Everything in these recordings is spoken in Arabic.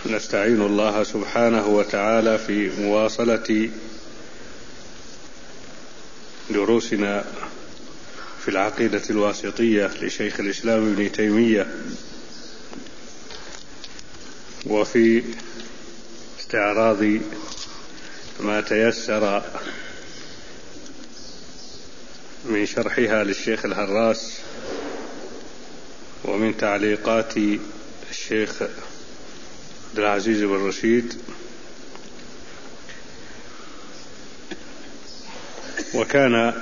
نستعين الله سبحانه وتعالى في مواصلة دروسنا في العقيدة الواسطية لشيخ الإسلام ابن تيمية، وفي استعراض ما تيسر من شرحها للشيخ الهراس ومن تعليقات الشيخ عبد العزيز بن رشيد. وكان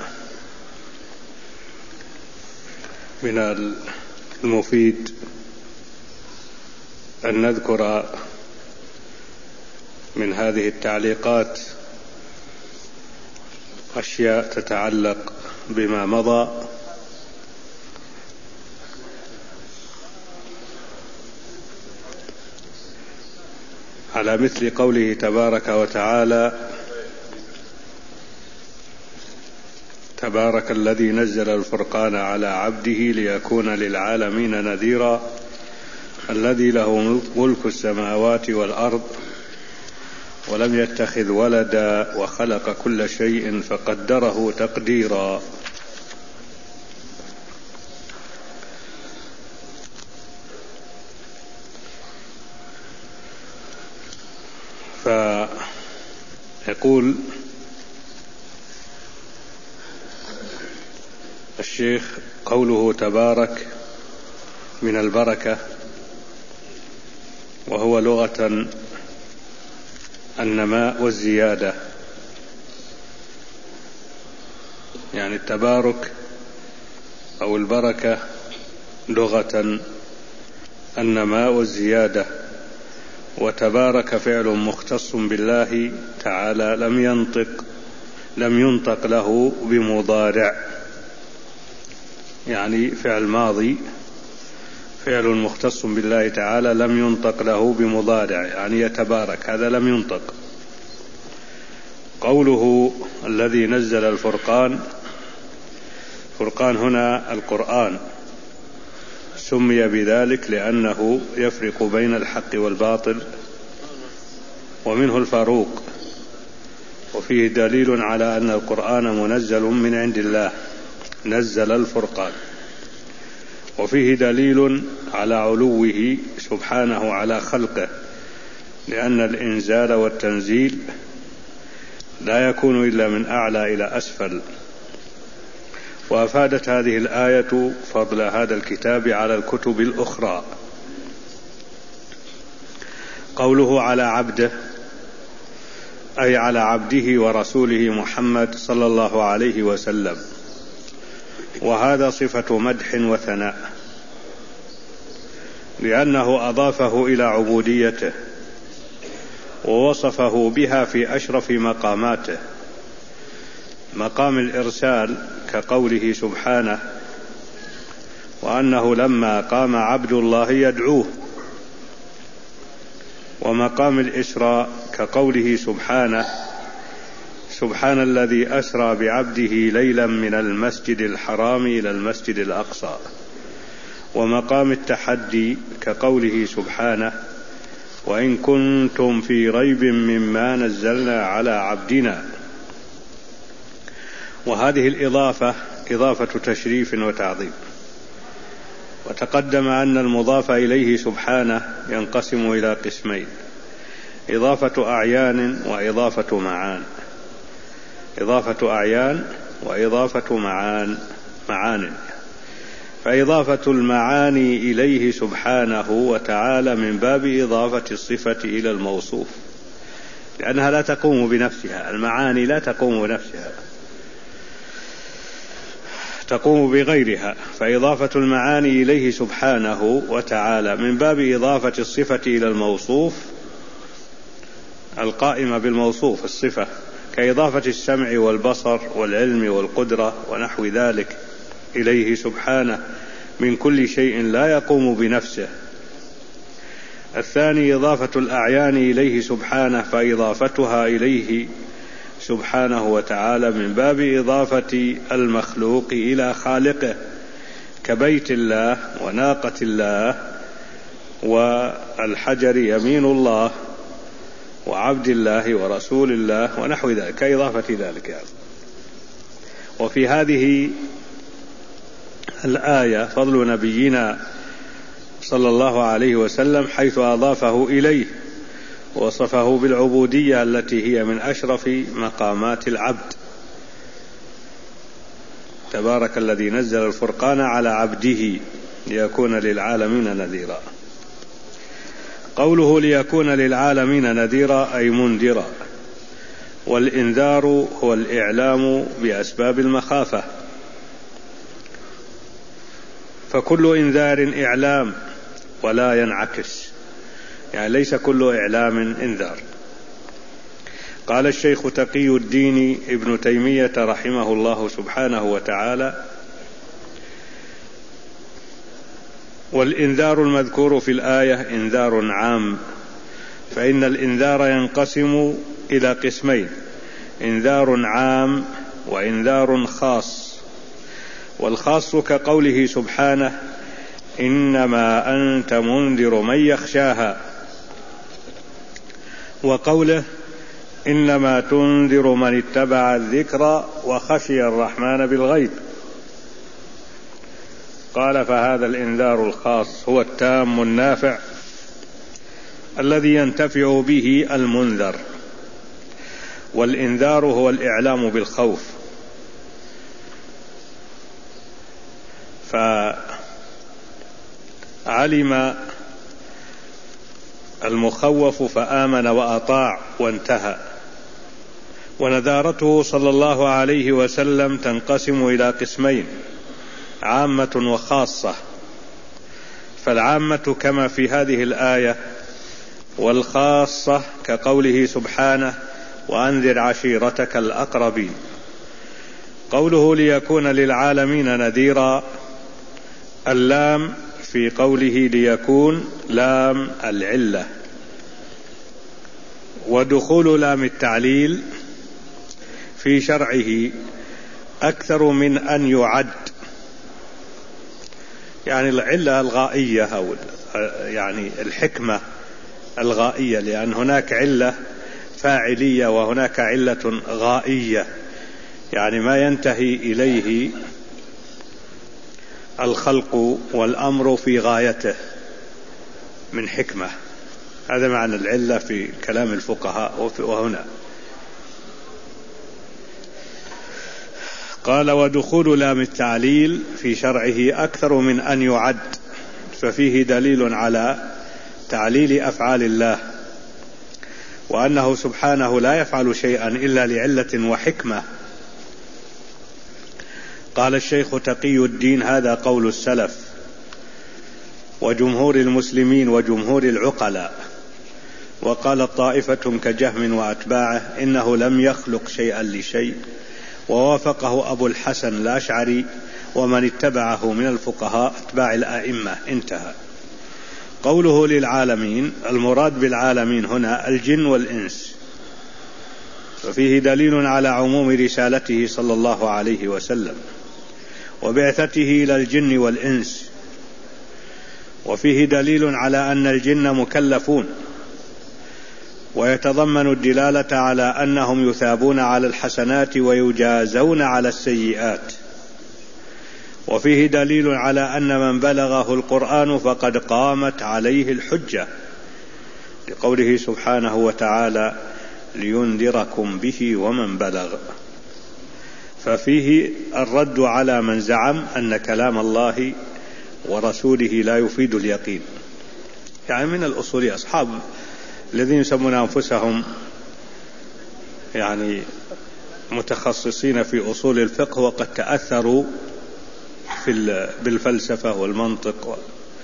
من المفيد أن نذكر من هذه التعليقات أشياء تتعلق بما مضى، على مثل قوله تبارك وتعالى: تبارك الذي نزل الفرقان على عبده ليكون للعالمين نذيرا الذي له ملك السماوات والأرض ولم يتخذ ولدا وخلق كل شيء فقدره تقديرا. فيقول الشيخ: قوله تبارك من البركة، وهو لغة النماء والزيادة، يعني التبارك أو البركة لغة النماء والزيادة، وتبارك فعل مختص بالله تعالى لم ينطق له بمضارع، يعني فعل ماضي فعل مختص بالله تعالى لم ينطق له بمضارع، يعني يتبارك، هذا لم ينطق. قوله الذي نزل الفرقان، فرقان هنا القرآن، سمي بذلك لأنه يفرق بين الحق والباطل، ومنه الفاروق، وفيه دليل على أن القرآن منزل من عند الله، نزل الفرقان، وفيه دليل على علوه سبحانه على خلقه، لأن الإنزال والتنزيل لا يكون إلا من أعلى إلى أسفل. وأفادت هذه الآية فضل هذا الكتاب على الكتب الأخرى. قوله على عبده، أي على عبده ورسوله محمد صلى الله عليه وسلم، وهذا صفة مدح وثناء، لأنه أضافه إلى عبوديته ووصفه بها في أشرف مقاماته، مقام الإرسال كقوله سبحانه: وأنه لما قام عبد الله يدعوه، ومقام الإسراء كقوله سبحانه: سبحان الذي أسرى بعبده ليلا من المسجد الحرام إلى المسجد الأقصى، ومقام التحدي كقوله سبحانه: وإن كنتم في ريب مما نزلنا على عبدنا. وهذه الإضافة إضافة تشريف وتعظيم. وتقدم أن المضاف إليه سبحانه ينقسم إلى قسمين: إضافة أعيان وإضافة معان. إضافة أعيان وإضافة معان. فإضافة المعاني إليه سبحانه وتعالى من باب إضافة الصفة إلى الموصوف، لأنها لا تقوم بنفسها، المعاني لا تقوم بنفسها، تقوم بغيرها. فإضافة المعاني إليه سبحانه وتعالى من باب إضافة الصفة إلى الموصوف القائمة بالموصوف الصفة، كإضافة السمع والبصر والعلم والقدرة ونحو ذلك إليه سبحانه من كل شيء لا يقوم بنفسه. الثاني إضافة الأعيان إليه سبحانه، فإضافتها إليه سبحانه وتعالى من باب إضافة المخلوق إلى خالقه، كبيت الله وناقة الله والحجر يمين الله وعبد الله ورسول الله ونحو ذلك كإضافة ذلك يعني. وفي هذه الآية فضل نبينا صلى الله عليه وسلم حيث أضافه إليه ووصفه بالعبودية التي هي من أشرف مقامات العبد. تبارك الذي نزل الفرقان على عبده ليكون للعالمين نذيرا. قوله ليكون للعالمين نذيرا أي منذرا، والإنذار هو الإعلام بأسباب المخافة، فكل إنذار إعلام ولا ينعكس، يعني ليس كل إعلام إنذار. قال الشيخ تقي الدين ابن تيمية رحمه الله سبحانه وتعالى: والإنذار المذكور في الآية إنذار عام، فإن الإنذار ينقسم إلى قسمين: إنذار عام وإنذار خاص. والخاص كقوله سبحانه: إنما أنت منذر من يخشاها، وقوله: إنما تنذر من اتبع الذكر وخشي الرحمن بالغيب. قال: فهذا الإنذار الخاص هو التام النافع الذي ينتفع به المنذر، والإنذار هو الإعلام بالخوف. فعلم المخوف فآمن وأطاع وانتهى. ونذارته صلى الله عليه وسلم تنقسم إلى قسمين: عامة وخاصة. فالعامة كما في هذه الآية، والخاصة كقوله سبحانه: وأنذر عشيرتك الأقربين. قوله ليكون للعالمين نذيرا، اللام في قوله ليكون لام العلة، ودخول لام التعليل في شرعه أكثر من أن يعد، يعني العلة الغائية أو يعني الحكمة الغائية، لأن هناك علة فاعلية وهناك علة غائية، يعني ما ينتهي إليه الخلق والأمر في غايته من حكمة. هذا معنى العلة في كلام الفقهاء. وهنا قال: ودخول لام التعليل في شرعه أكثر من أن يعد، ففيه دليل على تعليل أفعال الله، وأنه سبحانه لا يفعل شيئا إلا لعلة وحكمة. قال الشيخ تقي الدين: هذا قول السلف وجمهور المسلمين وجمهور العقلاء. وقال طائفة كجهم وأتباعه: إنه لم يخلق شيئا لشيء، ووافقه أبو الحسن الأشعري ومن اتبعه من الفقهاء اتباع الآئمة. انتهى. قوله للعالمين، المراد بالعالمين هنا الجن والإنس، وفيه دليل على عموم رسالته صلى الله عليه وسلم وبعثته إلى الجن والإنس، وفيه دليل على أن الجن مكلفون، ويتضمن الدلالة على أنهم يثابون على الحسنات ويجازون على السيئات. وفيه دليل على أن من بلغه القرآن فقد قامت عليه الحجة، لقوله سبحانه وتعالى: لينذركم به ومن بلغ. ففيه الرد على من زعم أن كلام الله ورسوله لا يفيد اليقين، يعني من الأصولي أصحاب الذين يسمون أنفسهم يعني متخصصين في أصول الفقه، وقد تأثروا بالفلسفة والمنطق،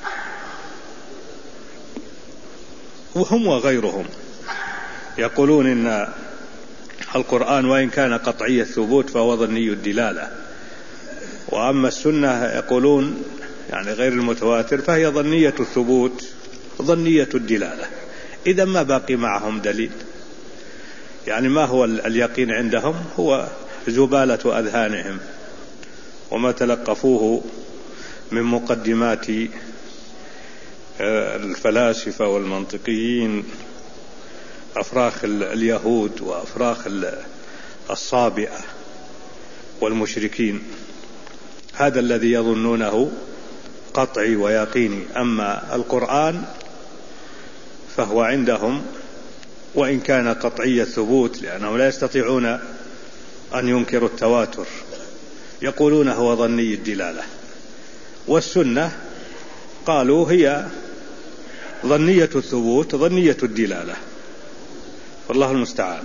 وهم وغيرهم يقولون إن القرآن وإن كان قطعي الثبوت فهو ظني الدلالة، وأما السنة يقولون يعني غير المتواتر فهي ظنية الثبوت ظنية الدلالة. إذا ما باقي معهم دليل، يعني ما هو اليقين عندهم؟ هو زبالة أذهانهم وما تلقفوه من مقدمات الفلاسفة والمنطقيين، أفراخ اليهود وأفراخ الصابئة والمشركين. هذا الذي يظنونه قطعي ويقيني. أما القرآن فهو عندهم وإن كان قطعي الثبوت، لأنهم لا يستطيعون أن ينكروا التواتر، يقولون هو ظني الدلالة. والسنة قالوا هي ظنية الثبوت ظنية الدلالة، والله المستعان.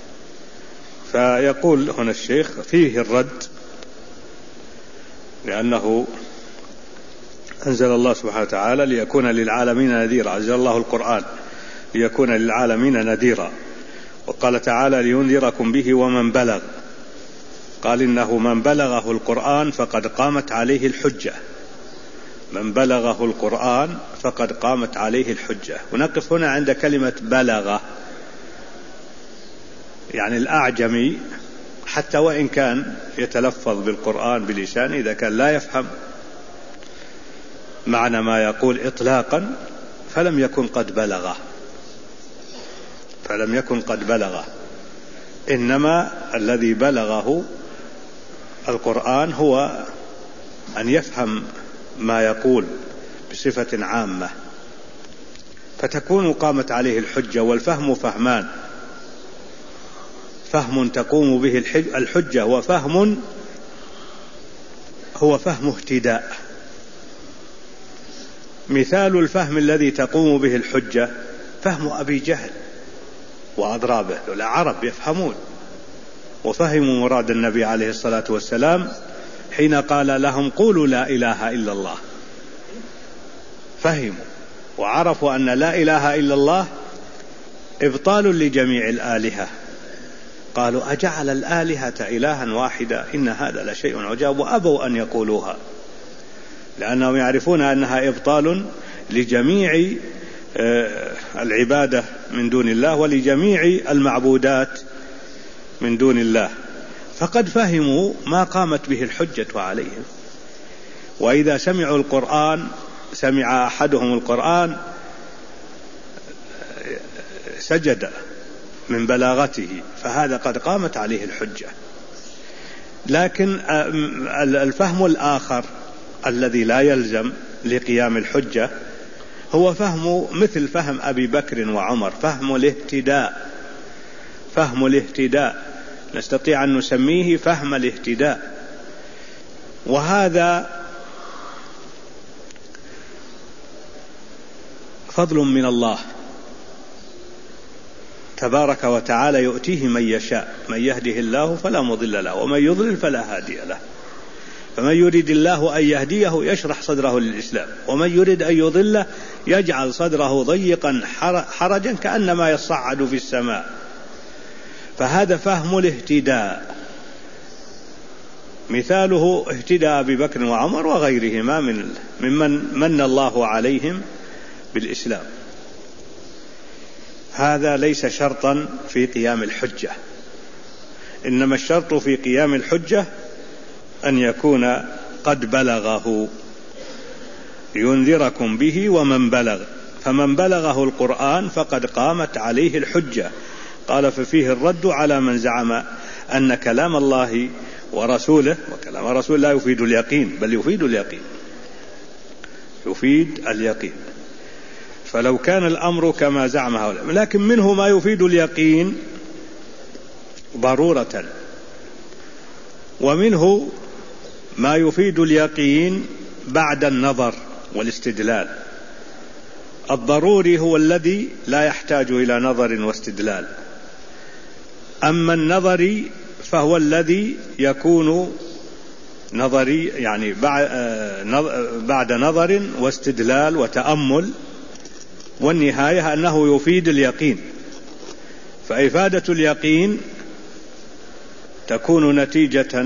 فيقول هنا الشيخ فيه الرد، لأنه أنزل الله سبحانه وتعالى ليكون للعالمين نذيرا، أنزل الله القرآن ليكون للعالمين نذيرا. وقال تعالى لينذركم به ومن بلغ، قال إنه من بلغه القرآن فقد قامت عليه الحجة، من بلغه القرآن فقد قامت عليه الحجة. ونقف هنا عند كلمة بلغ، يعني الأعجمي حتى وإن كان يتلفظ بالقرآن بلسانه، إذا كان لا يفهم معنى ما يقول إطلاقا فلم يكن قد بلغه، فلم يكن قد بلغه. إنما الذي بلغه القرآن هو أن يفهم ما يقول بصفة عامة، فتكون قامت عليه الحجة. والفهم فهمان، فهم تقوم به الحجة، وفهم هو فهم اهتداء. مثال الفهم الذي تقوم به الحجة فهم أبي جهل وأضرابه، العرب يفهمون وفهموا مراد النبي عليه الصلاة والسلام حين قال لهم قولوا لا إله إلا الله، فهموا وعرفوا أن لا إله إلا الله إبطال لجميع الآلهة. قالوا أجعل الآلهة إلها واحدا إن هذا لشيء عجاب، وأبوا أن يقولوها لأنهم يعرفون أنها إبطال لجميع العبادة من دون الله ولجميع المعبودات من دون الله. فقد فهموا ما قامت به الحجة عليهم. وإذا سمعوا القرآن، سمع أحدهم القرآن سجد من بلاغته، فهذا قد قامت عليه الحجة. لكن الفهم الآخر الذي لا يلزم لقيام الحجة هو فهم مثل فهم أبي بكر وعمر، فهم الاهتداء، فهم الاهتداء، نستطيع أن نسميه فهم الاهتداء. وهذا فضل من الله تبارك وتعالى يؤتيه من يشاء، من يهده الله فلا مضل له ومن يضلل فلا هادي له. فمن يريد الله أن يهديه يشرح صدره للإسلام، ومن يريد أن يضله يجعل صدره ضيقا حرجا كأنما يصعد في السماء. فهذا فهم الاهتداء، مثاله اهتداء أبي بكر وعمر وغيرهما ممن من الله عليهم بالإسلام. هذا ليس شرطا في قيام الحجة، إنما الشرط في قيام الحجة أن يكون قد بلغه، ينذركم به ومن بلغ، فمن بلغه القرآن فقد قامت عليه الحجة. قال ففيه الرد على من زعم أن كلام الله ورسوله، وكلام رسول لا يفيد اليقين بل يفيد اليقين، يفيد اليقين. فلو كان الأمر كما زعم هؤلاء، لكن منه ما يفيد اليقين ضرورة، ومنه ما يفيد اليقين بعد النظر والاستدلال. الضروري هو الذي لا يحتاج إلى نظر واستدلال، أما النظري فهو الذي يكون نظري، يعني بعد نظر واستدلال وتأمل، والنهاية أنه يفيد اليقين. فإفادة اليقين تكون نتيجة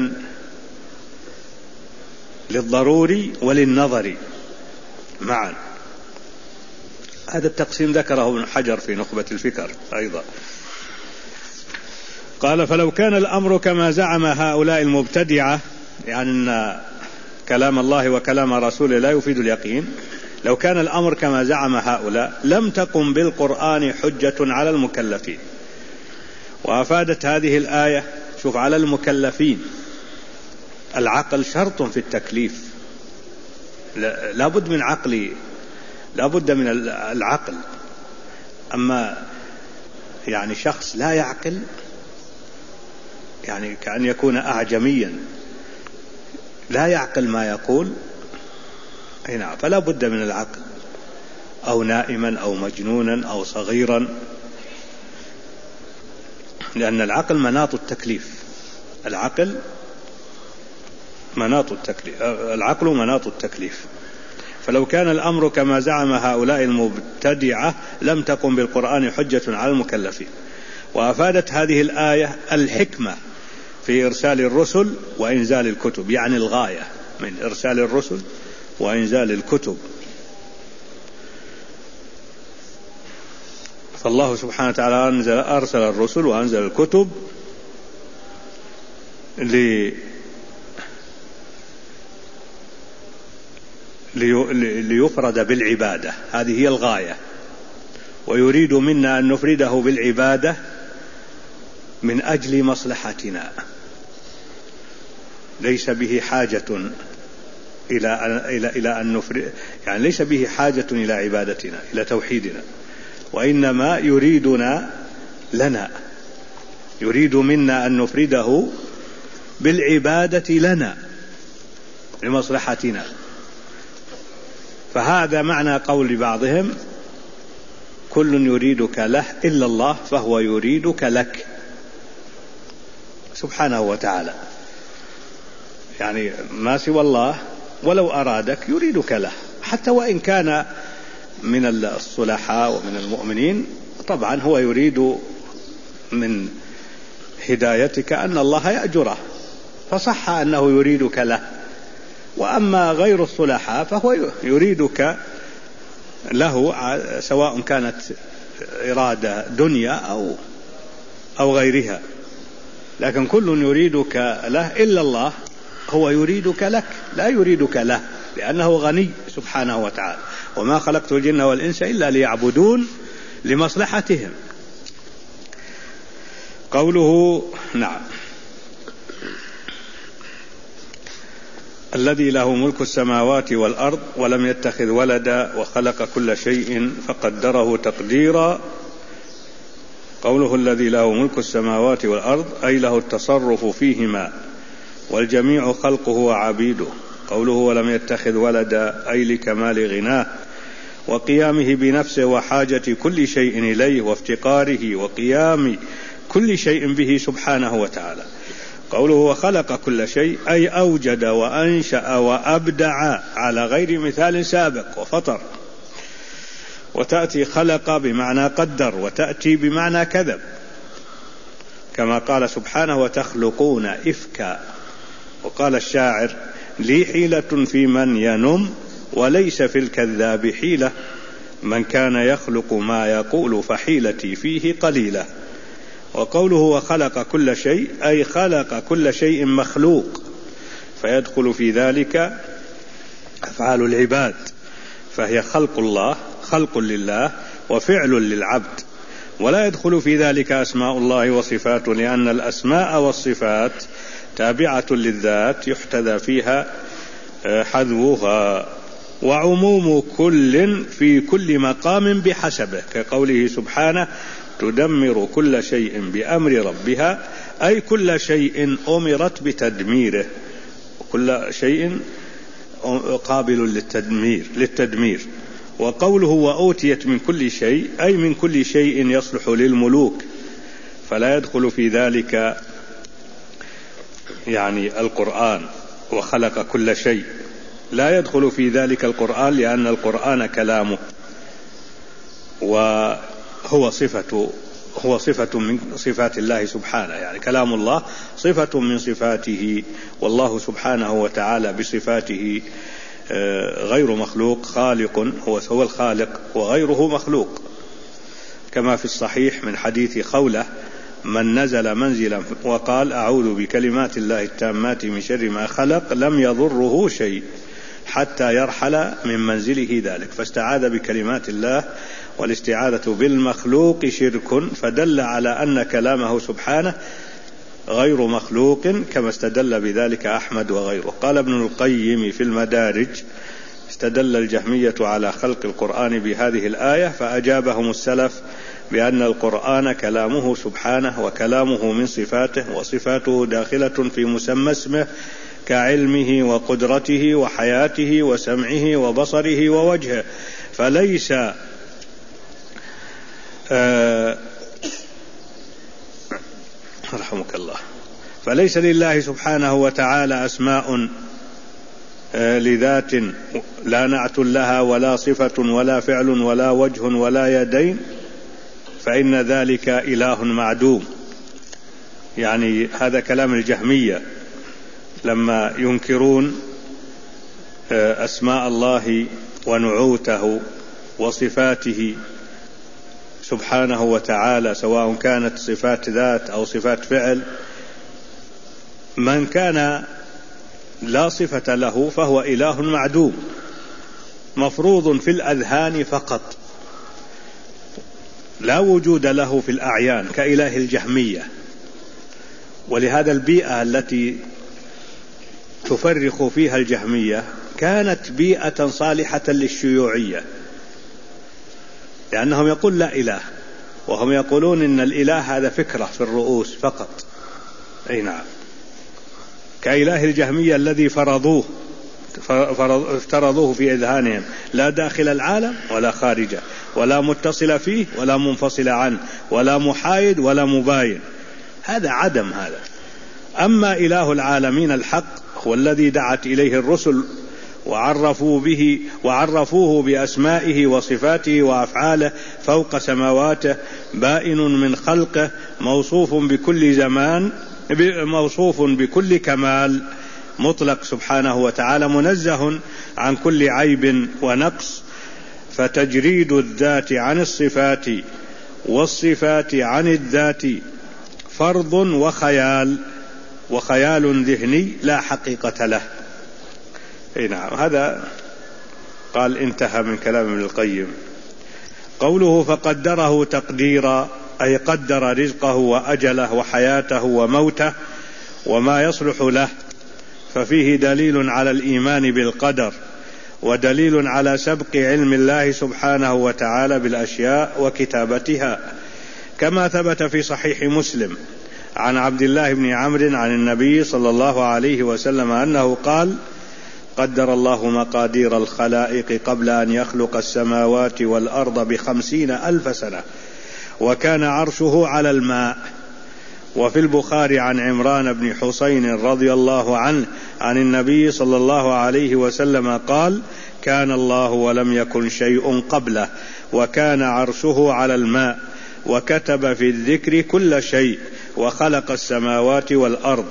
للضروري وللنظري معا. هذا التقسيم ذكره ابن حجر في نخبة الفكر أيضا. قال فلو كان الأمر كما زعم هؤلاء المبتدعة، يعني أن كلام الله وكلام رسوله لا يفيد اليقين، لو كان الأمر كما زعم هؤلاء لم تقم بالقرآن حجة على المكلفين. وأفادت هذه الآية، شوف، على المكلفين. العقل شرط في التكليف، لا بد من عقل، لا بد من العقل. أما يعني شخص لا يعقل، يعني كأن يكون أعجميا لا يعقل ما يقول، نعم، فلا بد من العقل، أو نائما أو مجنونا أو صغيرا، لأن العقل مناط التكليف. العقل مناط التكليف. فلو كان الأمر كما زعم هؤلاء المبتدعة لم تقم بالقرآن حجة على المكلفين. وأفادت هذه الآية الحكمة في إرسال الرسل وإنزال الكتب، يعني الغاية من إرسال الرسل وإنزال الكتب. فالله سبحانه وتعالى أرسل الرسل وأنزل الكتب ليفرد بالعبادة، هذه هي الغاية. ويريد منا أن نفرده بالعبادة من أجل مصلحتنا، ليس به حاجة إلى أن نفرد، يعني ليس به حاجة إلى عبادتنا، إلى توحيدنا، وإنما يريدنا لنا، يريد منا أن نفرده بالعبادة لنا لمصلحتنا. فهذا معنى قول بعضهم: كل يريدك له إلا الله فهو يريدك لك، سبحانه وتعالى. يعني ما سوى الله ولو أرادك يريدك له، حتى وإن كان من الصلحاء ومن المؤمنين، طبعا هو يريد من هدايتك أن الله يأجره، فصح أنه يريدك له. وأما غير الصلحاء فهو يريدك له، سواء كانت إرادة دنيا أو غيرها، لكن كل يريدك له إلا الله، هو يريدك لك، لا يريدك له، لأنه غني سبحانه وتعالى. وما خلقت الجن والإنس إلا ليعبدون لمصلحتهم. قوله نعم: الذي له ملك السماوات والأرض ولم يتخذ ولدا وخلق كل شيء فقدره تقديرا. قوله الذي له ملك السماوات والأرض أي له التصرف فيهما، والجميع خلقه وعبيده. قوله ولم يتخذ ولدا أي لكمال غناه وقيامه بنفسه وحاجة كل شيء إليه وافتقاره وقيام كل شيء به سبحانه وتعالى. قوله وخلق كل شيء أي أوجد وأنشأ وأبدع على غير مثال سابق وفطر. وتأتي خلق بمعنى قدر، وتأتي بمعنى كذب، كما قال سبحانه وتخلقون إفكا. وقال الشاعر: لي حيلة في من ينم وليس في الكذاب حيلة، من كان يخلق ما يقول فحيلتي فيه قليلة. وقوله وخلق كل شيء أي خلق كل شيء مخلوق، فيدخل في ذلك أفعال العباد، فهي خلق الله، خلق لله وفعل للعبد. ولا يدخل في ذلك أسماء الله وصفاته، لأن الأسماء والصفات تابعة للذات يحتذى فيها حذوها. وعموم كل في كل مقام بحسبه، كقوله سبحانه تدمر كل شيء بأمر ربها، أي كل شيء أمرت بتدميره، وكل شيء قابل للتدمير. وقوله وأوتيت من كل شيء أي من كل شيء يصلح للملوك، فلا يدخل في ذلك يعني القرآن. وخلق كل شيء لا يدخل في ذلك القرآن، لأن القرآن كلامه وهو صفة من صفات الله سبحانه، يعني كلام الله صفة من صفاته، والله سبحانه وتعالى بصفاته غير مخلوق، خالق، هو الخالق وغيره مخلوق، كما في الصحيح من حديث خولة: من نزل منزلا وقال أعوذ بكلمات الله التامات من شر ما خلق لم يضره شيء حتى يرحل من منزله ذلك، فاستعاذ بكلمات الله، والاستعاذة بالمخلوق شرك، فدل على أن كلامه سبحانه غير مخلوق، كما استدل بذلك أحمد وغيره. قال ابن القيم في المدارج: استدل الجهمية على خلق القرآن بهذه الآية، فأجابهم السلف بأن القرآن كلامه سبحانه، وكلامه من صفاته، وصفاته داخلة في مسمى اسمه كعلمه وقدرته وحياته وسمعه وبصره ووجهه، فليس رحمك الله، فليس لله سبحانه وتعالى أسماء لذات لا نعت لها ولا صفة ولا فعل ولا وجه ولا يدين، فإن ذلك إله معدوم. يعني هذا كلام الجهمية لما ينكرون أسماء الله ونعوته وصفاته سبحانه وتعالى، سواء كانت صفات ذات أو صفات فعل. من كان لا صفة له فهو إله معدوم، مفروض في الأذهان فقط، لا وجود له في الأعيان كإله الجهمية. ولهذا البيئة التي تفرخ فيها الجهمية كانت بيئة صالحة للشيوعية، لأنهم يقول لا إله، وهم يقولون إن الإله هذا فكرة في الرؤوس فقط. أي نعم، كإله الجهمية الذي افترضوه في أذهانهم، لا داخل العالم ولا خارجه، ولا متصل فيه ولا منفصل عنه، ولا محايد ولا مباين. هذا عدم هذا. أما إله العالمين الحق هو الذي دعت إليه الرسل وعرفوه بأسمائه وصفاته وأفعاله فوق سماواته، بائن من خلقه، موصوف بكل زمان، موصوف بكل كمال مطلق سبحانه وتعالى، منزه عن كل عيب ونقص. فتجريد الذات عن الصفات والصفات عن الذات فرض وخيال ذهني لا حقيقة له. نعم، هذا قال انتهى من كلام ابن القيم. قوله فقدره تقديرا، أي قدر رزقه وأجله وحياته وموته وما يصلح له، ففيه دليل على الإيمان بالقدر، ودليل على سبق علم الله سبحانه وتعالى بالأشياء وكتابتها، كما ثبت في صحيح مسلم عن عبد الله بن عمرو عن النبي صلى الله عليه وسلم أنه قال: قدر الله مقادير الخلائق قبل أن يخلق السماوات والأرض 50,000 سنة، وكان عرشه على الماء. وفي البخاري عن عمران بن حسين رضي الله عنه عن النبي صلى الله عليه وسلم قال: كان الله ولم يكن شيء قبله، وكان عرشه على الماء، وكتب في الذكر كل شيء، وخلق السماوات والأرض.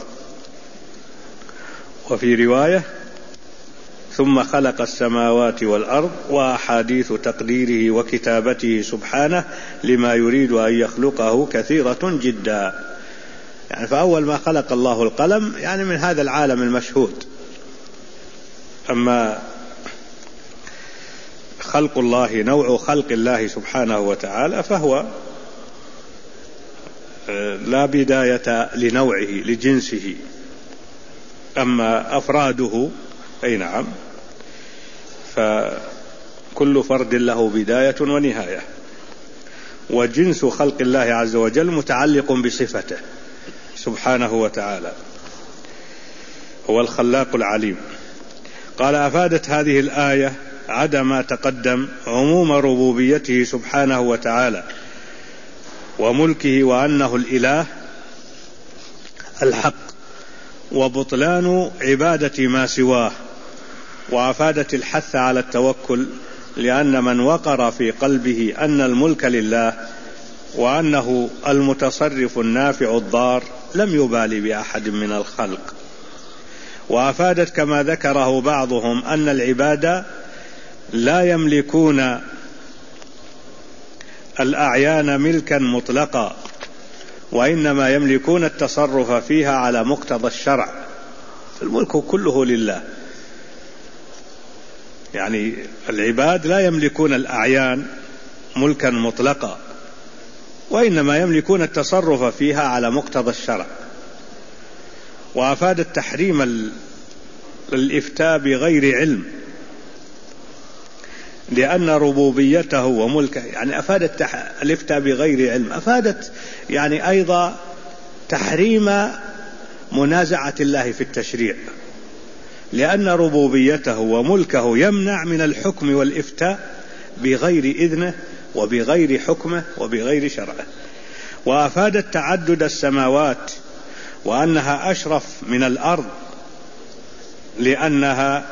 وفي رواية: ثم خلق السماوات والأرض. وأحاديث تقديره وكتابته سبحانه لما يريد أن يخلقه كثيرة جدا. يعني فأول ما خلق الله القلم يعني من هذا العالم المشهود. أما خلق الله، نوع خلق الله سبحانه وتعالى، فهو لا بداية لنوعه لجنسه. أما أفراده أي نعم، فكل فرد له بداية ونهاية، وجنس خلق الله عز وجل متعلق بصفته سبحانه وتعالى، هو الخلاق العليم. قال: أفادت هذه الآية عدا ما تقدم عموم ربوبيته سبحانه وتعالى وملكه، وأنه الإله الحق، وبطلان عبادة ما سواه. وأفادت الحث على التوكل، لأن من وقر في قلبه أن الملك لله وأنه المتصرف النافع الضار لم يبالي بأحد من الخلق. وأفادت كما ذكره بعضهم أن العباد لا يملكون الأعيان ملكا مطلقا، وإنما يملكون التصرف فيها على مقتضى الشرع، الملك كله لله. يعني العباد لا يملكون الأعيان ملكا مطلقا، وإنما يملكون التصرف فيها على مقتضى الشرع. وأفاد التحريم الإفتاء بغير علم، لأن ربوبيته وملكه، يعني أفادت الإفتاء بغير علم، أفادت يعني أيضا تحريم منازعة الله في التشريع، لأن ربوبيته وملكه يمنع من الحكم والإفتاء بغير إذنه وبغير حكمه وبغير شرعه. وأفادت تعدد السماوات، وأنها أشرف من الأرض لأنها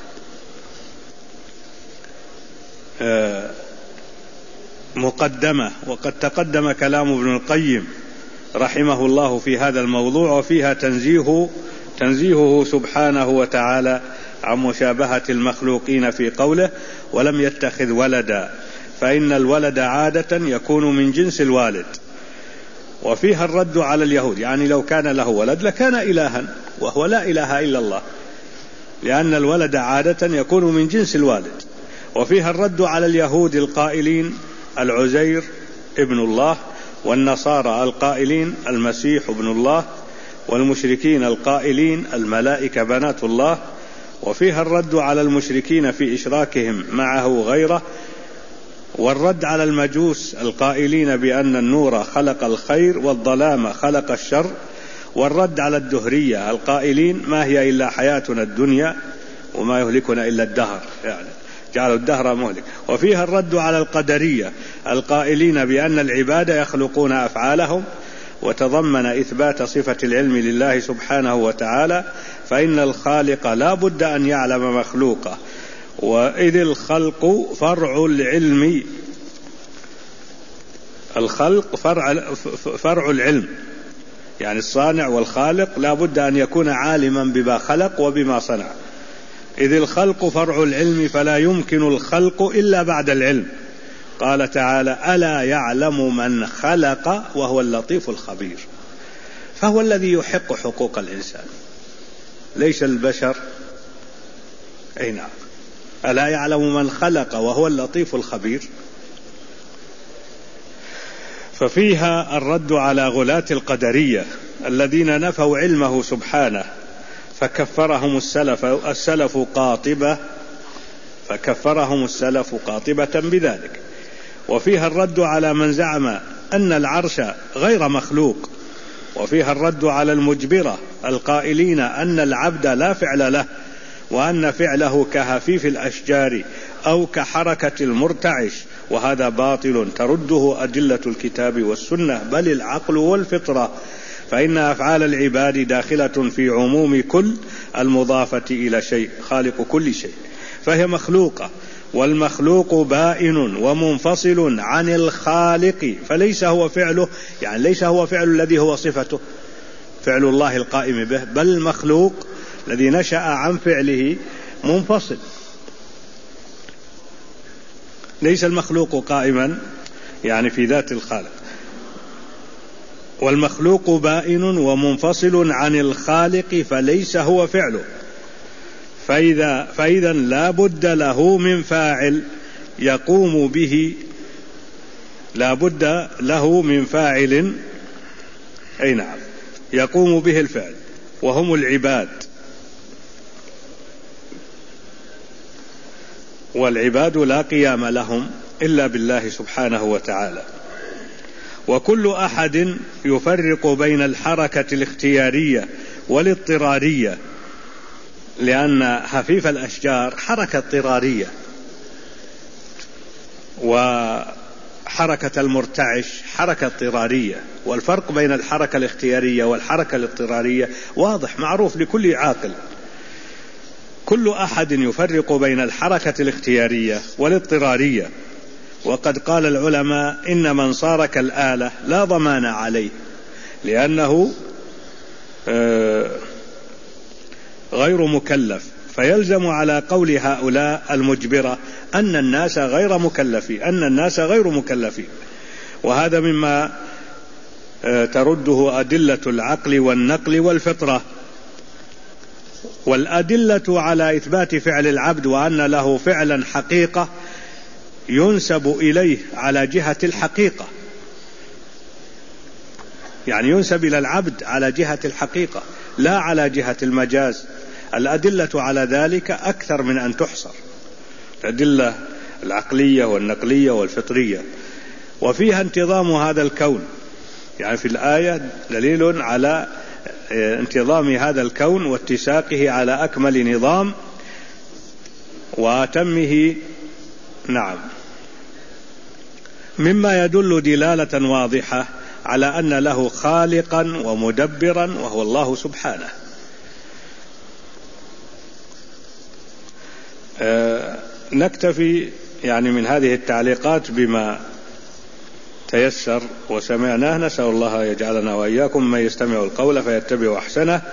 مقدمة. وقد تقدم كلام ابن القيم رحمه الله في هذا الموضوع، وفيها تنزيهه سبحانه وتعالى عن مشابهة المخلوقين في قوله ولم يتخذ ولدا، فإن الولد عادة يكون من جنس الوالد. وفيها الرد على اليهود، يعني لو كان له ولد لكان إلها، وهو لا إله إلا الله، لأن الولد عادة يكون من جنس الوالد. وفيها الرد على اليهود القائلين العزير ابن الله، والنصارى القائلين المسيح ابن الله، والمشركين القائلين الملائكة بنات الله. وفيها الرد على المشركين في إشراكهم معه غيره، والرد على المجوس القائلين بأن النور خلق الخير والظلام خلق الشر، والرد على الدهرية القائلين ما هي إلا حياتنا الدنيا وما يهلكنا إلا الدهر، يعني جعلوا الدهر مهلك. وفيها الرد على القدرية القائلين بأن العباد يخلقون أفعالهم، وتضمن إثبات صفة العلم لله سبحانه وتعالى، فإن الخالق لا بد أن يعلم مخلوقه، وإذ الخلق فرع العلم، الخلق فرع العلم، يعني الصانع والخالق لا بد أن يكون عالما بما خلق وبما صنع. إذ الخلق فرع العلم فلا يمكن الخلق إلا بعد العلم. قال تعالى ألا يعلم من خلق وهو اللطيف الخبير، فهو الذي يحق حقوق الإنسان ليس البشر. أي نعم، ألا يعلم من خلق وهو اللطيف الخبير. ففيها الرد على غلاة القدرية الذين نفوا علمه سبحانه فكفرهم السلف قاطبة بذلك. وفيها الرد على من زعم أن العرش غير مخلوق. وفيها الرد على المجبرة القائلين أن العبد لا فعل له، وأن فعله كهفيف الأشجار أو كحركة المرتعش، وهذا باطل ترده أدلة الكتاب والسنة بل العقل والفطرة، فإن أفعال العباد داخلة في عموم كل المضافة إلى شيء خالق كل شيء، فهي مخلوقة، والمخلوق بائن ومنفصل عن الخالق، فليس هو فعله، يعني ليس هو فعل الذي هو صفته فعل الله القائم به، بل المخلوق الذي نشأ عن فعله منفصل، ليس المخلوق قائما يعني في ذات الخالق. والمخلوق بائن ومنفصل عن الخالق فليس هو فعله، فإذا لا بد له من فاعل يقوم به، لا بد له من فاعل أي نعم يقوم به الفعل، وهم العباد. والعباد لا قيام لهم إلا بالله سبحانه وتعالى. وكل أحد يفرق بين الحركة الاختيارية والاضطرارية، لأن حفيف الأشجار حركة اضطرارية، وحركة المرتعش حركة اضطرارية، والفرق بين الحركة الاختيارية والحركة الاضطرارية واضح معروف لكل عاقل. كل أحد يفرق بين الحركة الاختيارية والاضطرارية. وقد قال العلماء إن من صار كالآلة لا ضمان عليه، لأنه غير مكلف، فيلزم على قول هؤلاء المجبرة أن الناس غير مكلفين، وهذا مما ترده أدلة العقل والنقل والفطرة. والأدلة على إثبات فعل العبد وأن له فعلا حقيقة ينسب إليه على جهة الحقيقة، يعني ينسب إلى العبد على جهة الحقيقة لا على جهة المجاز. الأدلة على ذلك أكثر من أن تحصر، الأدلة العقلية والنقلية والفطرية، وفيها انتظام هذا الكون. يعني في الآية دليل على انتظام هذا الكون واتساقه على أكمل نظام وأتمه. نعم، مما يدل دلالة واضحة على أن له خالقا ومدبرا وهو الله سبحانه. نكتفي يعني من هذه التعليقات بما تيسر وسمعناه. نسأل الله يجعلنا وإياكم من يستمع القول فيتبع أحسنه.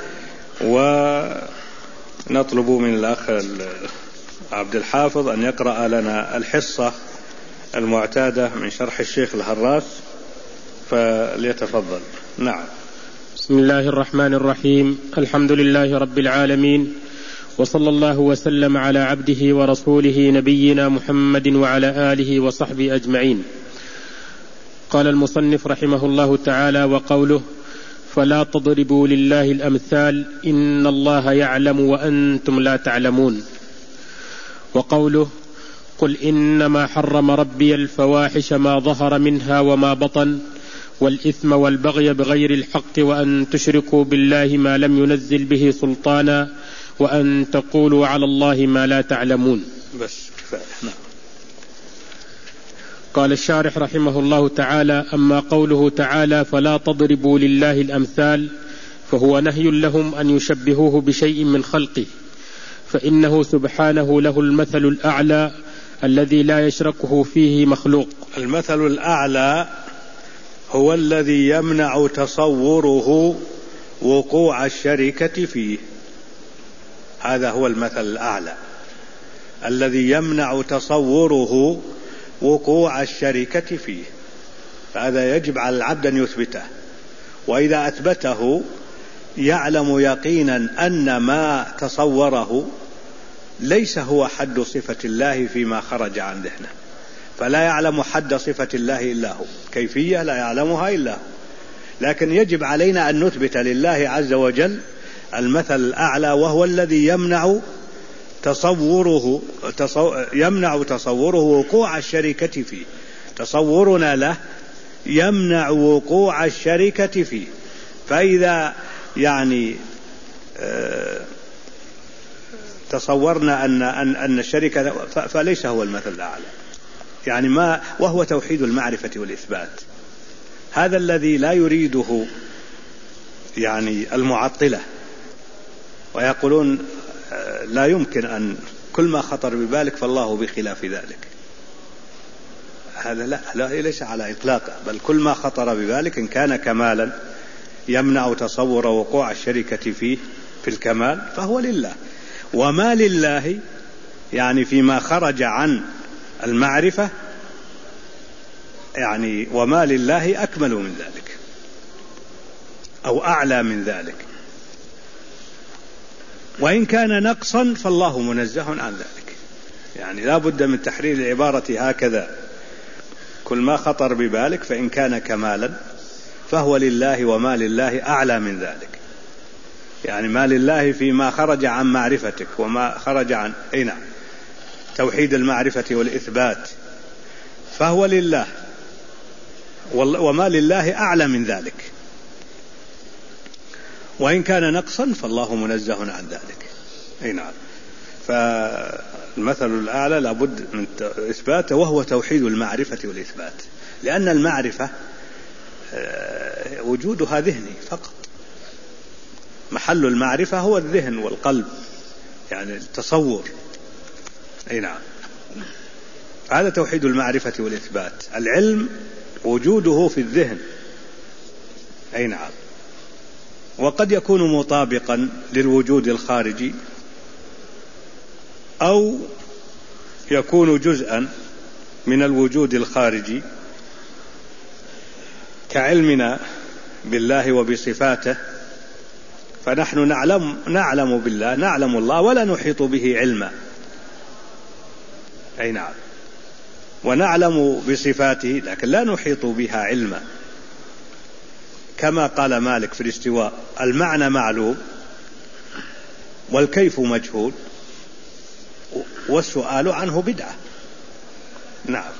ونطلب من الأخ عبد الحافظ أن يقرأ لنا الحصة المعتادة من شرح الشيخ الهراس، فليتفضل. نعم. بسم الله الرحمن الرحيم. الحمد لله رب العالمين، وصلى الله وسلم على عبده ورسوله نبينا محمد وعلى آله وصحبه أجمعين. قال المصنف رحمه الله تعالى: وقوله: فلا تضربوا لله الأمثال إن الله يعلم وأنتم لا تعلمون. وقوله: قل إنما حرم ربي الفواحش ما ظهر منها وما بطن والإثم والبغي بغير الحق وأن تشركوا بالله ما لم ينزل به سلطانا وأن تقولوا على الله ما لا تعلمون. بس كفاية. نعم. قال الشارح رحمه الله تعالى: أما قوله تعالى فلا تضربوا لله الأمثال فهو نهي لهم أن يشبهوه بشيء من خلقه، فإنه سبحانه له المثل الأعلى الذي لا يشركه فيه مخلوق. المثل الأعلى هو الذي يمنع تصوره وقوع الشركة فيه، هذا هو المثل الأعلى الذي يمنع تصوره وقوع الشركة فيه، فهذا يجب على العبد أن يثبته، وإذا أثبته يعلم يقينا أن ما تصوره ليس هو حد صفة الله فيما خرج عن ذهنه، فلا يعلم حد صفة الله إلا هو، كيفية لا يعلمها إلا هو، لكن يجب علينا أن نثبت لله عز وجل المثل الأعلى، وهو الذي يمنع تصوره وقوع الشركة فيه. تصورنا له يمنع وقوع الشركة فيه، فإذا يعني تصورنا أن الشركة فليس هو المثل الأعلى، يعني ما وهو توحيد المعرفة والإثبات، هذا الذي لا يريده يعني المعطلة، ويقولون لا يمكن أن كل ما خطر ببالك فالله بخلاف ذلك. هذا لا ليس على إطلاقه، بل كل ما خطر ببالك إن كان كمالا يمنع تصور وقوع الشركة فيه في الكمال فهو لله، وما لله يعني فيما خرج عن المعرفة، يعني وما لله أكمل من ذلك أو أعلى من ذلك، وإن كان نقصا فالله منزه عن ذلك. يعني لا بد من تحرير العبارة هكذا، كل ما خطر ببالك فإن كان كمالا فهو لله، وما لله أعلى من ذلك، يعني ما لله فيما خرج عن معرفتك وما خرج عن توحيد المعرفة والإثبات فهو لله، وما لله أعلى من ذلك، وإن كان نقصا فالله منزه عن ذلك. نعم. فالمثل الأعلى لابد من إثباته، وهو توحيد المعرفة والإثبات، لأن المعرفة وجودها ذهني فقط، محل المعرفة هو الذهن والقلب، يعني التصور. نعم. هذا توحيد المعرفة والإثبات. العلم وجوده في الذهن. نعم. وقد يكون مطابقا للوجود الخارجي أو يكون جزءا من الوجود الخارجي، كعلمنا بالله وبصفاته فنحن نعلم بالله، نعلم الله ولا نحيط به علما، أي نعم، ونعلم بصفاته لكن لا نحيط بها علما، كما قال مالك في الاستواء: المعنى معلوم والكيف مجهول والسؤال عنه بدعة. نعم.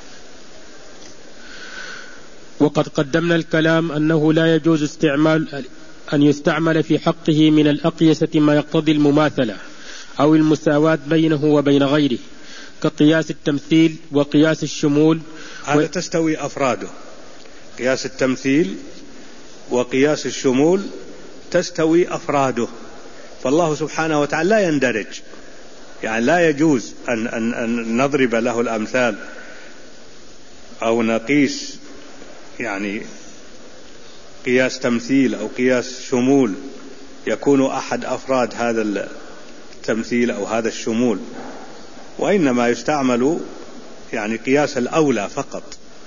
وقد قدمنا الكلام أنه لا يجوز أن يستعمل في حقه من الأقيسة ما يقتضي المماثلة أو المساواة بينه وبين غيره، كقياس التمثيل وقياس الشمول. هذا تستوي أفراده، قياس التمثيل وقياس الشمول تستوي أفراده، فالله سبحانه وتعالى لا يندرج، يعني لا يجوز أن نضرب له الأمثال أو نقيس يعني قياس تمثيل أو قياس شمول يكون أحد أفراد هذا التمثيل أو هذا الشمول، وإنما يستعمل يعني قياس الأولى فقط.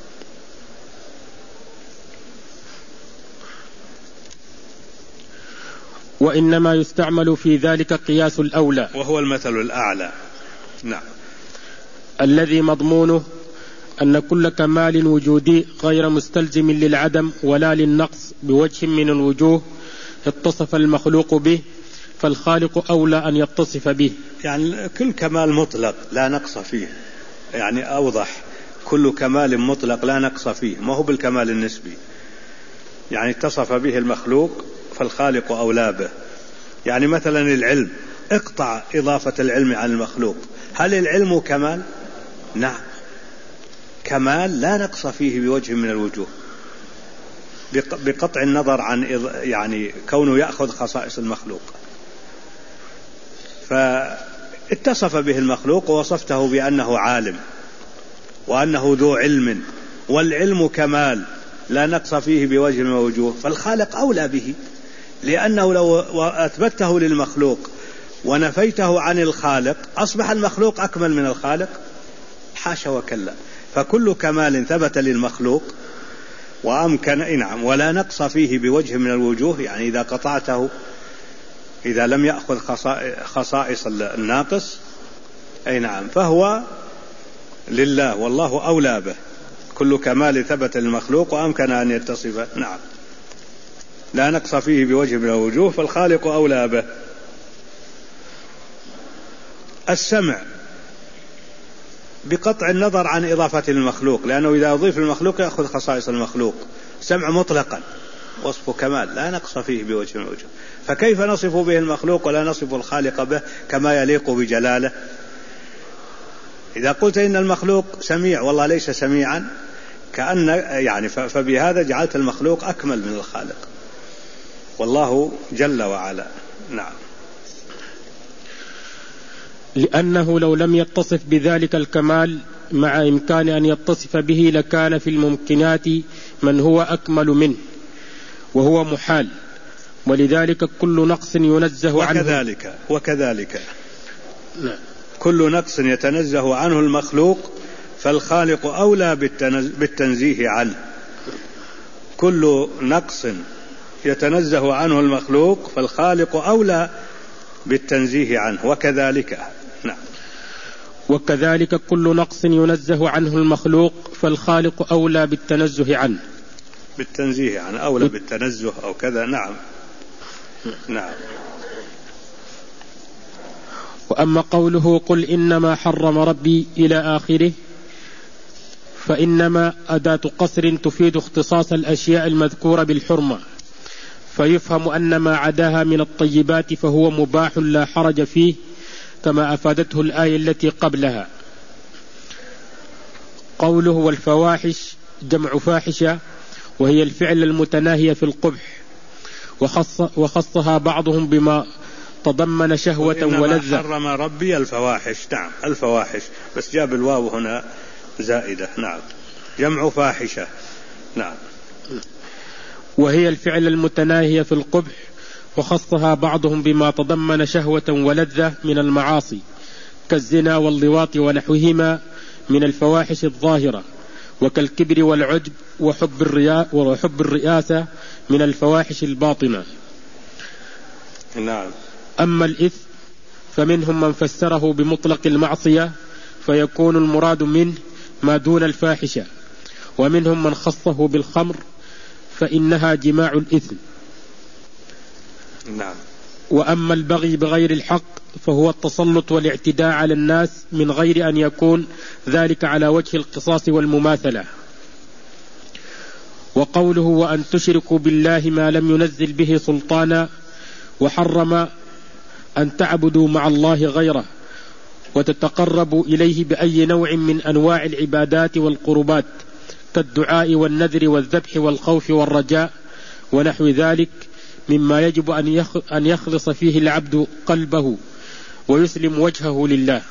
وإنما يستعمل في ذلك قياس الأولى وهو المثل الأعلى. نعم. الذي مضمونه أن كل كمال وجودي غير مستلزم للعدم ولا للنقص بوجه من الوجوه اتصف المخلوق به، فالخالق أولى أن يتصف به. يعني كل كمال مطلق لا نقص فيه، يعني أوضح، كل كمال مطلق لا نقص فيه، ما هو بالكمال النسبي، يعني اتصف به المخلوق فالخالق أولى به. يعني مثلا العلم، اقطع إضافة العلم عن المخلوق، هل العلم كمال؟ نعم، كمال لا نقص فيه بوجه من الوجوه، بقطع النظر عن يعني كونه يأخذ خصائص المخلوق، فاتصف به المخلوق ووصفته بأنه عالم وأنه ذو علم، والعلم كمال لا نقص فيه بوجه من الوجوه، فالخالق أولى به، لأنه لو أثبته للمخلوق ونفيته عن الخالق أصبح المخلوق أكمل من الخالق، حاشا وكلا. فكل كمال ثبت للمخلوق وأمكن نعم ولا نقص فيه بوجه من الوجوه، يعني إذا قطعته، إذا لم يأخذ خصائص الناقص، أي نعم، فهو لله والله أولى به. كل كمال ثبت للمخلوق وأمكن أن يتصف، نعم، لا نقص فيه بوجه من الوجوه، فالخالق أولى به. السمع بقطع النظر عن إضافة المخلوق، لأنه إذا أضيف المخلوق يأخذ خصائص المخلوق، سمع مطلقا وصف كمال لا نقص فيه بوجه من الوجوه، فكيف نصف به المخلوق ولا نصف الخالق به كما يليق بجلاله؟ إذا قلت إن المخلوق سميع والله ليس سميعا، كأن يعني فبهذا جعلت المخلوق أكمل من الخالق، والله جل وعلا. نعم. لأنه لو لم يتصف بذلك الكمال مع إمكان أن يتصف به لكان في الممكنات من هو أكمل منه، وهو محال، ولذلك كل نقص ينزه عنه. وكذلك كل نقص يتنزه عنه المخلوق فالخالق أولى بالتنزيه عنه. كل نقص يتنزه عنه المخلوق فالخالق أولى بالتنزيه عنه. وكذلك نعم. وكذلك كل نقص ينزه عنه المخلوق فالخالق أولى بالتنزه عنه، بالتنزيه عنه، أولى بالتنزه أو كذا. نعم. نعم. وأما قوله قل إنما حرم ربي إلى آخره، فإنما أداة قصر تفيد اختصاص الأشياء المذكورة بالحرمة، فيفهم أن ما عداها من الطيبات فهو مباح لا حرج فيه، كما أفادته الآية التي قبلها. قوله والفواحش جمع فاحشة، وهي الفعل المتناهية في القبح، وخصها بعضهم بما تضمن شهوة ولذة. حرم ربي الفواحش. نعم الفواحش، بس جاب الواو هنا زائدة. نعم جمع فاحشة. نعم. وهي الفعل المتناهية في القبح، وخصها بعضهم بما تضمن شهوة ولذة من المعاصي كالزنا واللواط ونحوهما من الفواحش الظاهرة، وكالكبر والعجب وحب الرئاسة من الفواحش الباطنة. نعم. أما الإثم فمنهم من فسره بمطلق المعصية فيكون المراد منه ما دون الفاحشة، ومنهم من خصه بالخمر فإنها جماع الإثم. نعم. وأما البغي بغير الحق فهو التسلط والاعتداء على الناس من غير أن يكون ذلك على وجه القصاص والمماثلة. وقوله وأن تشركوا بالله ما لم ينزل به سلطانا، وحرم أن تعبدوا مع الله غيره وتتقربوا إليه بأي نوع من أنواع العبادات والقربات كالدعاء والنذر والذبح والخوف والرجاء ونحو ذلك مما يجب أن يخلص فيه العبد قلبه ويسلم وجهه لله.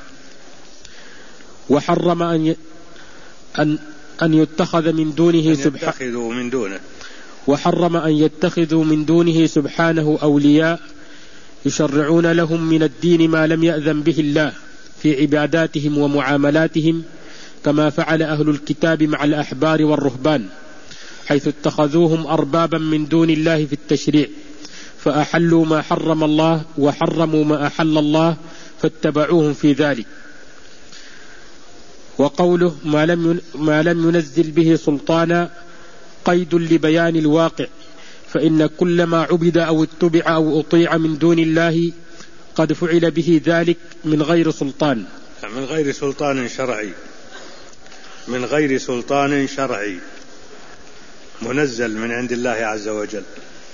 وحرم أن يتخذ من دونه سبحانه وحرم أن يتخذوا من دونه سبحانه أولياء يشرعون لهم من الدين ما لم يأذن به الله في عباداتهم ومعاملاتهم، كما فعل أهل الكتاب مع الأحبار والرهبان حيث اتخذوهم أربابا من دون الله في التشريع، فأحلوا ما حرم الله وحرموا ما أحل فاتبعوهم في ذلك. وقوله ما لم ينزل به سلطانا قيد لبيان الواقع، فإن كل ما عبد أو اتبع أو أطيع من دون الله قد فعل به ذلك من غير سلطان، من غير سلطان شرعي منزل من عند الله عز وجل.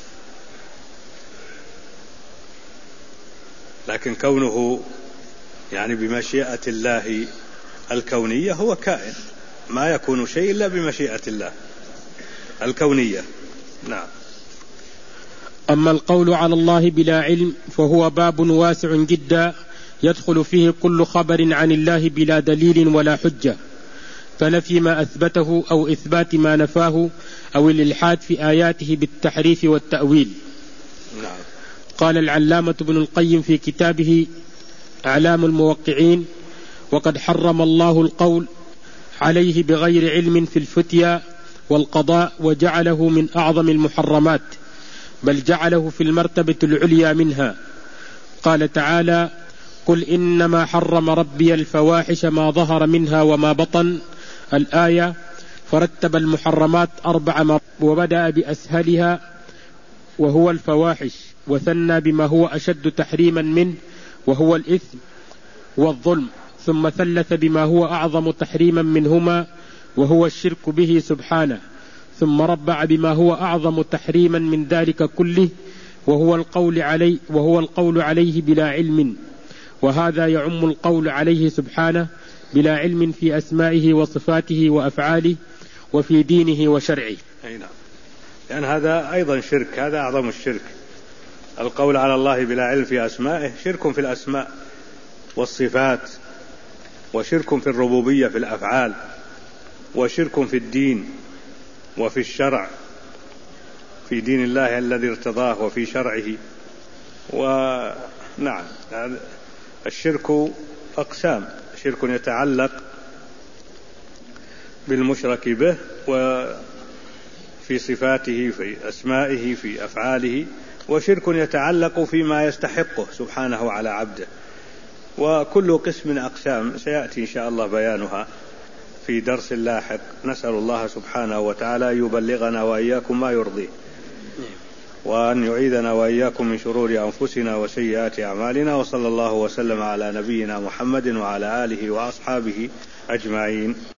لكن كونه يعني بمشيئة الله الكونية هو كائن، ما يكون شيء إلا بمشيئة الله الكونية. نعم. أما القول على الله بلا علم فهو باب واسع جدا يدخل فيه كل خبر عن الله بلا دليل ولا حجة، فنفي ما أثبته أو إثبات ما نفاه أو الإلحاد في آياته بالتحريف والتأويل. نعم. قال العلامة ابن القيم في كتابه أعلام الموقعين: وقد حرم الله القول عليه بغير علم في الفتيا والقضاء وجعله من أعظم المحرمات، بل جعله في المرتبة العليا منها. قال تعالى: قل إنما حرم ربي الفواحش ما ظهر منها وما بطن، الآية، فرتب المحرمات 4 مرات وبدأ بأسهلها وهو الفواحش، وثنى بما هو أشد تحريما منه وهو الإثم والظلم، ثم ثلث بما هو أعظم تحريما منهما وهو الشرك به سبحانه، ثم ربع بما هو أعظم تحريما من ذلك كله وهو القول عليه بلا علم، وهذا يعم القول عليه سبحانه بلا علم في أسمائه وصفاته وأفعاله وفي دينه وشرعه. نعم. لأن هذا أيضا شرك، هذا أعظم الشرك. القول على الله بلا علم في أسمائه شرك في الأسماء والصفات، وشرك في الربوبية في الأفعال، وشرك في الدين وفي الشرع، في دين الله الذي ارتضاه وفي شرعه. ونعم، الشرك أقسام: شرك يتعلق بالمشرك به وفي صفاته في أسمائه في أفعاله، وشرك يتعلق فيما يستحقه سبحانه على عبده. وكل قسم أقسام سيأتي إن شاء الله بيانها في درس لاحق. نسأل الله سبحانه وتعالى يبلغنا وإياكم ما يرضيه، وأن يعيذنا وإياكم من شرور أنفسنا وسيئات أعمالنا، وصلى الله وسلم على نبينا محمد وعلى آله وأصحابه أجمعين.